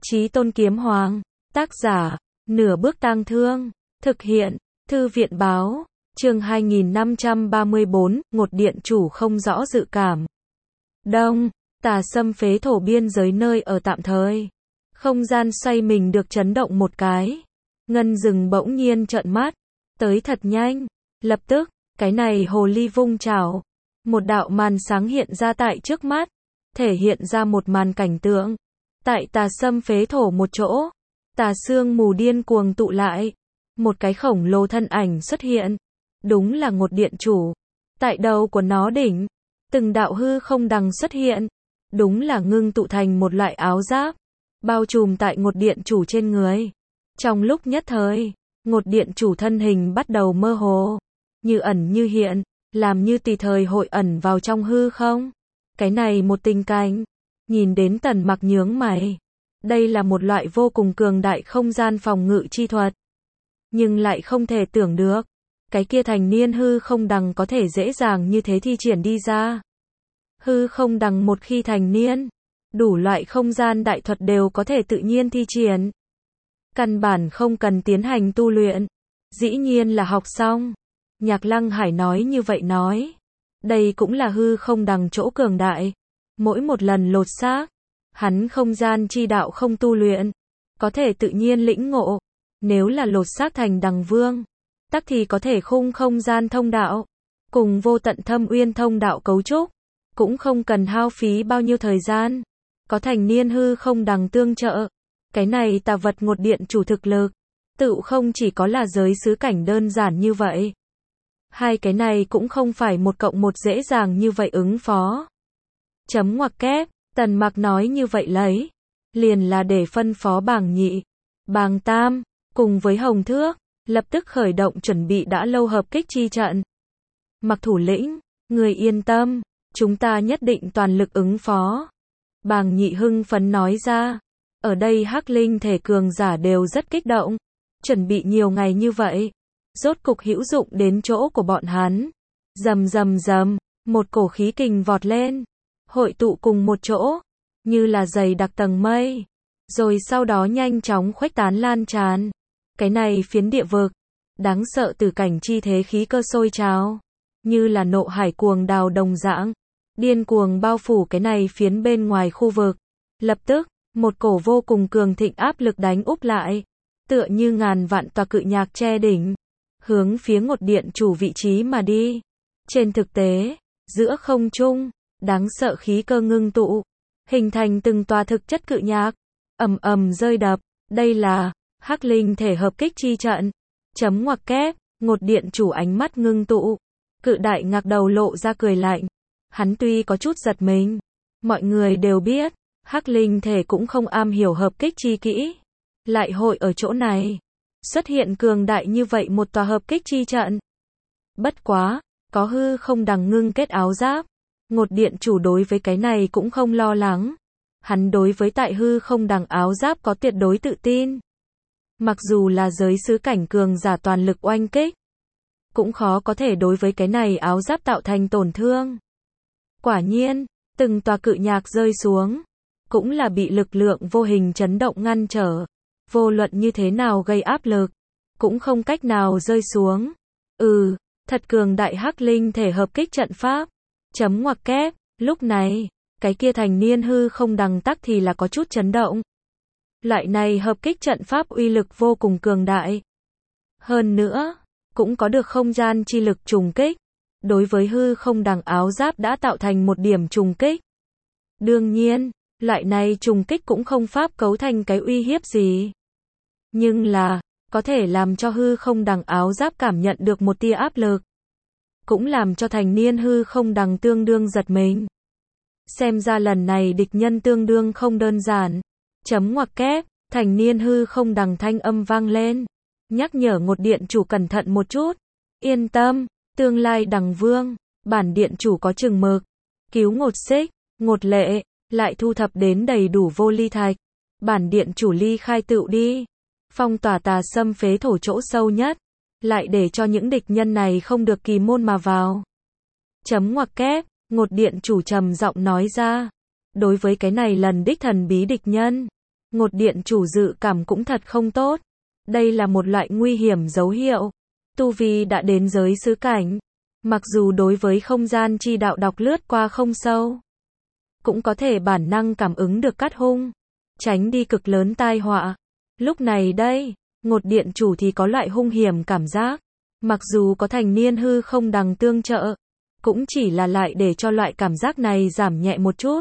Chí Tôn Kiếm Hoàng. Tác giả, Nửa Bước Tang Thương. Thực hiện, Thư viện báo. Chương 2534, Ngột Điện Chủ không rõ dự cảm. Đông, Tà Sâm phế thổ biên giới nơi ở tạm thời. Không gian xoay mình được chấn động một cái. Ngân Dừng bỗng nhiên trợn mắt. Tới thật nhanh. Lập tức, cái này hồ ly vung chảo. Một đạo màn sáng hiện ra tại trước mắt. Thể hiện ra một màn cảnh tượng. Tại Tà Sâm phế thổ một chỗ. Tà sương mù điên cuồng tụ lại. Một cái khổng lồ thân ảnh xuất hiện. Đúng là Ngột Điện Chủ. Tại đầu của nó đỉnh. Từng đạo hư không đằng xuất hiện. Đúng là ngưng tụ thành một loại áo giáp. Bao trùm tại Ngột Điện Chủ trên người. Trong lúc nhất thời, Ngột Điện Chủ thân hình bắt đầu mơ hồ. Như ẩn như hiện. Làm như tùy thời hội ẩn vào trong hư không. Cái này một tình cảnh. Nhìn đến Tần Mặc nhướng mày. Đây là một loại vô cùng cường đại không gian phòng ngự chi thuật. Nhưng lại không thể tưởng được. Cái kia thành niên hư không đằng có thể dễ dàng như thế thi triển đi ra. Hư không đằng một khi thành niên. Đủ loại không gian đại thuật đều có thể tự nhiên thi triển. Căn bản không cần tiến hành tu luyện. Dĩ nhiên là học xong. Nhạc Lăng Hải nói như vậy nói. Đây cũng là hư không đằng chỗ cường đại. Mỗi một lần lột xác. Hắn không gian chi đạo không tu luyện. Có thể tự nhiên lĩnh ngộ. Nếu là lột xác thành đằng vương. Tắc thì có thể khung không gian thông đạo. Cùng vô tận thâm uyên thông đạo cấu trúc. Cũng không cần hao phí bao nhiêu thời gian. Có thành niên hư không đằng tương trợ. Cái này tà vật Ngột Điện Chủ thực lực. Tự không chỉ có là giới xứ cảnh đơn giản như vậy. Hai cái này cũng không phải một cộng một dễ dàng như vậy ứng phó. Chấm ngoặc kép, Tần Mặc nói như vậy lấy. Liền là để phân phó Bàng Nhị, Bàng Tam, cùng với Hồng Thước, lập tức khởi động chuẩn bị đã lâu hợp kích chi trận. Mặc thủ lĩnh, người yên tâm, chúng ta nhất định toàn lực ứng phó. Bàng Nhị hưng phấn nói ra. Ở đây Hắc Linh thể cường giả đều rất kích động. Chuẩn bị nhiều ngày như vậy. Rốt cục hữu dụng đến chỗ của bọn hắn. Rầm rầm rầm, một cổ khí kình vọt lên. Hội tụ cùng một chỗ. Như là dày đặc tầng mây. Rồi sau đó nhanh chóng khuếch tán lan tràn. Cái này phiến địa vực. Đáng sợ từ cảnh chi thế khí cơ sôi trào. Như là nộ hải cuồng đào đồng dạng. Điên cuồng bao phủ cái này phiến bên ngoài khu vực. Lập tức, một cổ vô cùng cường thịnh áp lực đánh úp lại. Tựa như ngàn vạn tòa cự nhạc che đỉnh. Hướng phía Ngột Điện Chủ vị trí mà đi. Trên thực tế, giữa không trung, đáng sợ khí cơ ngưng tụ. Hình thành từng tòa thực chất cự nhạc. Ầm ầm rơi đập. Đây là Hắc Linh thể hợp kích chi trận. Chấm ngoặc kép, Ngột Điện Chủ ánh mắt ngưng tụ. Cự đại ngạc đầu lộ ra cười lạnh. Hắn tuy có chút giật mình. Mọi người đều biết, Hắc Linh thể cũng không am hiểu hợp kích chi kỹ. Lại hội ở chỗ này. Xuất hiện cường đại như vậy một tòa hợp kích chi trận. Bất quá, có hư không đằng ngưng kết áo giáp. Ngột Điện Chủ đối với cái này cũng không lo lắng. Hắn đối với tại hư không đằng áo giáp có tuyệt đối tự tin. Mặc dù là giới xứ cảnh cường giả toàn lực oanh kích. Cũng khó có thể đối với cái này áo giáp tạo thành tổn thương. Quả nhiên, từng tòa cự nhạc rơi xuống. Cũng là bị lực lượng vô hình chấn động ngăn trở. Vô luận như thế nào gây áp lực. Cũng không cách nào rơi xuống. Thật cường đại Hắc Linh thể hợp kích trận pháp. Chấm ngoặc kép, lúc này, cái kia thành niên hư không đằng tắc thì là có chút chấn động. Loại này hợp kích trận pháp uy lực vô cùng cường đại. Hơn nữa, cũng có được không gian chi lực trùng kích. Đối với hư không đằng áo giáp đã tạo thành một điểm trùng kích. Đương nhiên, loại này trùng kích cũng không pháp cấu thành cái uy hiếp gì. Nhưng là, có thể làm cho hư không đằng áo giáp cảm nhận được một tia áp lực. Cũng làm cho thành niên hư không đằng tương đương giật mình. Xem ra lần này địch nhân tương đương không đơn giản. Chấm ngoặc kép, thành niên hư không đằng thanh âm vang lên. Nhắc nhở Ngột Điện Chủ cẩn thận một chút. Yên tâm, tương lai đằng vương, bản Điện Chủ có chừng mực. Cứu Ngột Xích, Ngột Lệ, lại thu thập đến đầy đủ vô ly thạch. Bản Điện Chủ ly khai tựu đi. Phong tỏa Tà Sâm phế thổ chỗ sâu nhất. Lại để cho những địch nhân này không được kỳ môn mà vào. Chấm ngoặc kép, Ngột Điện Chủ trầm giọng nói ra. Đối với cái này lần đích thần bí địch nhân. Ngột điện chủ dự cảm cũng thật không tốt. Đây là một loại nguy hiểm dấu hiệu. Tu vi đã đến giới xứ cảnh. Mặc dù đối với không gian chi đạo đọc lướt qua không sâu, cũng có thể bản năng cảm ứng được cát hung, tránh đi cực lớn tai họa. Lúc này đây, ngột điện chủ thì có loại hung hiểm cảm giác. Mặc dù có thành niên hư không đằng tương trợ, cũng chỉ là lại để cho loại cảm giác này giảm nhẹ một chút.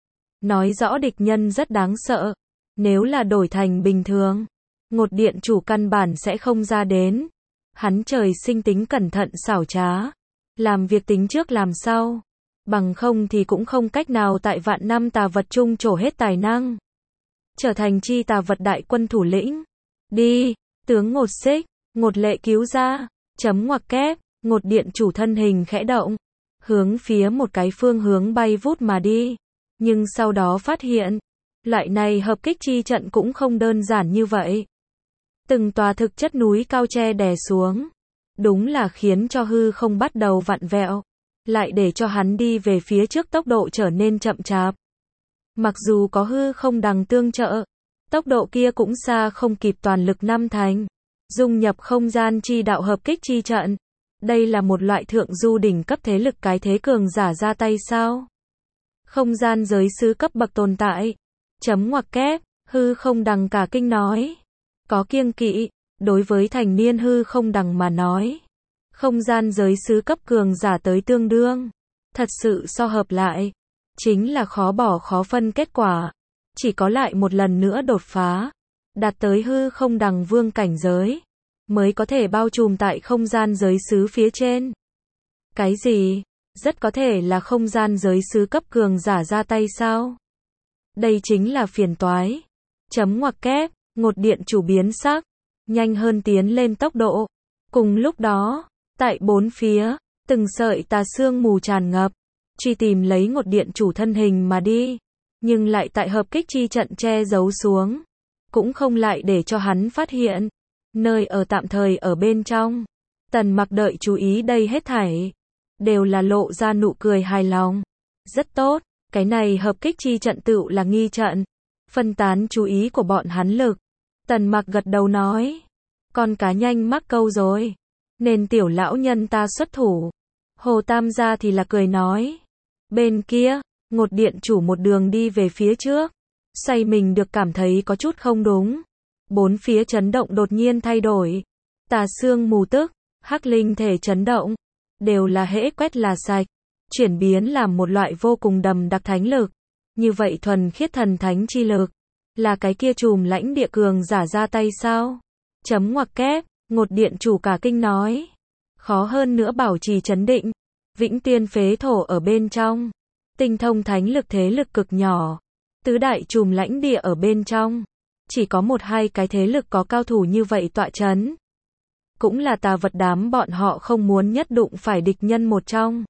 Nói rõ địch nhân rất đáng sợ. Nếu là đổi thành bình thường, ngột điện chủ căn bản sẽ không ra đến. Hắn trời sinh tính cẩn thận xảo trá, làm việc tính trước làm sau. Bằng không thì cũng không cách nào tại vạn năm tà vật chung trổ hết tài năng, trở thành chi tà vật đại quân thủ lĩnh. Đi, tướng ngột xích, ngột lệ cứu ra, chấm ngoặc kép, ngột điện chủ thân hình khẽ động, hướng phía một cái phương hướng bay vút mà đi. Nhưng sau đó phát hiện, loại này hợp kích chi trận cũng không đơn giản như vậy. Từng tòa thực chất núi cao che đè xuống, đúng là khiến cho hư không bắt đầu vặn vẹo, lại để cho hắn đi về phía trước tốc độ trở nên chậm chạp. Mặc dù có hư không đằng tương trợ, tốc độ kia cũng xa không kịp toàn lực năm thành, dung nhập không gian chi đạo hợp kích chi trận. Đây là một loại thượng du đỉnh cấp thế lực cái thế cường giả ra tay sao? Không gian giới xứ cấp bậc tồn tại. Chấm ngoặc kép, hư không đằng cả kinh nói. Có kiêng kỵ, đối với thành niên hư không đằng mà nói. Không gian giới xứ cấp cường giả tới tương đương. Thật sự so hợp lại, chính là khó bỏ khó phân kết quả. Chỉ có lại một lần nữa đột phá, đạt tới hư không đằng vương cảnh giới, mới có thể bao trùm tại không gian giới xứ phía trên. Cái gì? Rất có thể là không gian giới xứ cấp cường giả ra tay sao? Đây chính là phiền toái. Chấm ngoặc kép, ngột điện chủ biến sắc, nhanh hơn tiến lên tốc độ. Cùng lúc đó, tại bốn phía, từng sợi tà sương mù tràn ngập, truy tìm lấy ngột điện chủ thân hình mà đi. Nhưng lại tại hợp kích chi trận che giấu xuống, cũng không lại để cho hắn phát hiện. Nơi ở tạm thời ở bên trong, Tần Mặc đợi chú ý đây hết thảy, đều là lộ ra nụ cười hài lòng. Rất tốt, cái này hợp kích chi trận tựu là nghi trận, phân tán chú ý của bọn hắn lực. Tần Mặc gật đầu nói, con cá nhanh mắc câu rồi, nên tiểu lão nhân ta xuất thủ. Hồ Tam gia thì là cười nói, bên kia, ngột điện chủ một đường đi về phía trước, xoay mình được cảm thấy có chút không đúng. Bốn phía chấn động đột nhiên thay đổi, tà sương mù tức, hắc linh thể chấn động, đều là hễ quét là sạch, chuyển biến làm một loại vô cùng đầm đặc thánh lực. Như vậy thuần khiết thần thánh chi lực, là cái kia trùm lãnh địa cường giả ra tay sao? Chấm ngoặc kép, ngột điện chủ cả kinh nói, khó hơn nữa bảo trì chấn định. Vĩnh Tiên phế thổ ở bên trong, tinh thông thánh lực thế lực cực nhỏ, tứ đại trùm lãnh địa ở bên trong, chỉ có một hai cái thế lực có cao thủ như vậy tọa chấn. Cũng là tà vật đám bọn họ không muốn nhất đụng phải địch nhân một trong.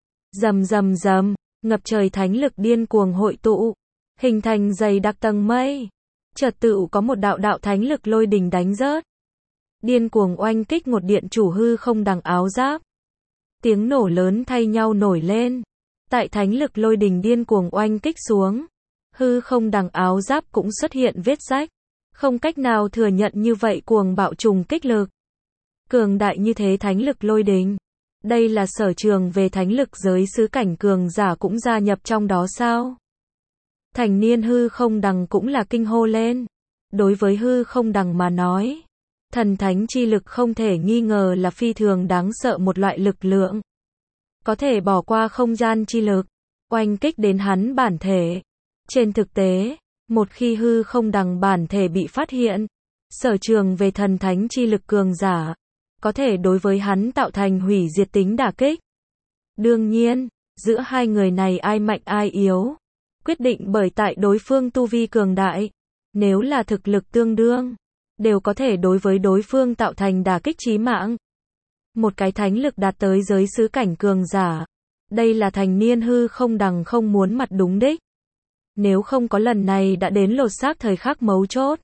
Rầm rầm rầm, ngập trời thánh lực điên cuồng hội tụ, hình thành dày đặc tầng mây. Chợt tự có một đạo đạo thánh lực lôi đình đánh rớt, điên cuồng oanh kích ngột điện chủ hư không đằng áo giáp. Tiếng nổ lớn thay nhau nổi lên. Tại thánh lực lôi đình điên cuồng oanh kích xuống, hư không đằng áo giáp cũng xuất hiện vết rách, không cách nào thừa nhận như vậy cuồng bạo trùng kích lực. Cường đại như thế thánh lực lôi đình, đây là sở trường về thánh lực giới xứ cảnh cường giả cũng gia nhập trong đó sao? Thành niên hư không đằng cũng là kinh hô lên. Đối với hư không đằng mà nói, thần thánh chi lực không thể nghi ngờ là phi thường đáng sợ một loại lực lượng. Có thể bỏ qua không gian chi lực, oanh kích đến hắn bản thể. Trên thực tế, một khi hư không đằng bản thể bị phát hiện, sở trường về thần thánh chi lực cường giả, có thể đối với hắn tạo thành hủy diệt tính đả kích. Đương nhiên, giữa hai người này ai mạnh ai yếu, quyết định bởi tại đối phương tu vi cường đại. Nếu là thực lực tương đương, đều có thể đối với đối phương tạo thành đả kích chí mạng. Một cái thánh lực đạt tới giới xứ cảnh cường giả, đây là thành niên hư không đằng không muốn mặt đúng đích. Nếu không có lần này đã đến lột xác thời khắc mấu chốt,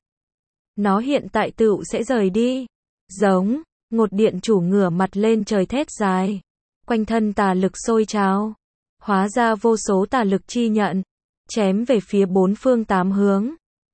nó hiện tại tựu sẽ rời đi. Giống, ngột điện chủ ngửa mặt lên trời thét dài, quanh thân tà lực sôi trào, hóa ra vô số tà lực chi nhận, chém về phía bốn phương tám hướng.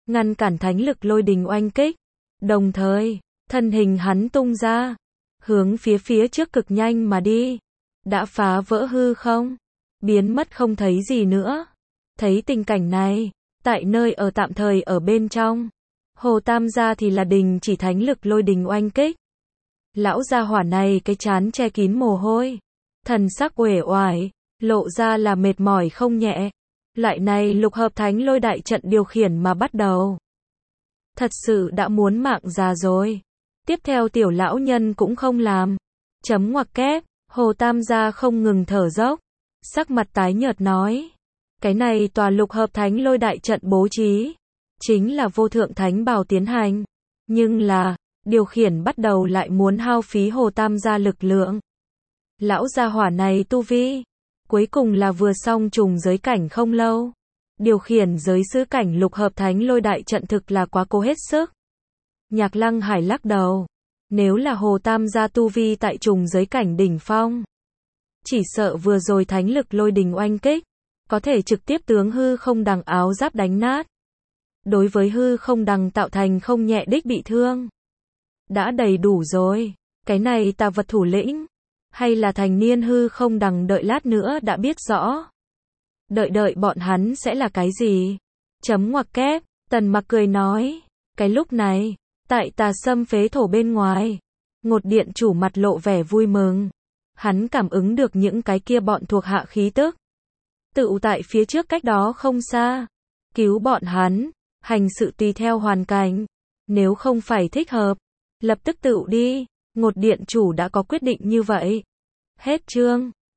ngăn cản thánh lực lôi đình oanh kích. Đồng thời, thân hình hắn tung ra, hướng phía trước cực nhanh mà đi, đã phá vỡ hư không, biến mất không thấy gì nữa. Thấy tình cảnh này, tại nơi ở tạm thời ở bên trong, Hồ Tam gia thì là đình chỉ thánh lực lôi đình oanh kích. Lão gia hỏa này cái trán che kín mồ hôi, thần sắc uể oải, lộ ra là mệt mỏi không nhẹ. Loại này lục hợp thánh lôi đại trận điều khiển mà bắt đầu, thật sự đã muốn mạng già rồi. Tiếp theo tiểu lão nhân cũng không làm. Chấm ngoặc kép, Hồ Tam gia không ngừng thở dốc, sắc mặt tái nhợt nói. Cái này tòa lục hợp thánh lôi đại trận bố trí, chính là vô thượng thánh bảo tiến hành. Nhưng là, điều khiển bắt đầu lại muốn hao phí Hồ Tam gia lực lượng. Lão gia hỏa này tu vi, cuối cùng là vừa xong trùng giới cảnh không lâu. Điều khiển giới sứ cảnh lục hợp thánh lôi đại trận thực là quá cố hết sức. Nhạc Lăng Hải lắc đầu. Nếu là Hồ Tam gia tu vi tại trùng giới cảnh đỉnh phong, chỉ sợ vừa rồi thánh lực lôi đình oanh kích, có thể trực tiếp tướng hư không đằng áo giáp đánh nát. Đối với hư không đằng tạo thành không nhẹ đích bị thương. Đã đầy đủ rồi. Cái này tà vật thủ lĩnh, hay là thành niên hư không đằng đợi lát nữa đã biết rõ. Đợi bọn hắn sẽ là cái gì? Chấm ngoặc kép, Tần Mặc cười nói. Cái lúc này, tại Tà Sâm phế thổ bên ngoài, Ngột điện chủ mặt lộ vẻ vui mừng. Hắn cảm ứng được những cái kia bọn thuộc hạ khí tức. Tự tại phía trước cách đó không xa. Cứu bọn hắn, hành sự tùy theo hoàn cảnh. Nếu không phải thích hợp, lập tức tự đi. Ngột điện chủ đã có quyết định như vậy. Hết chương.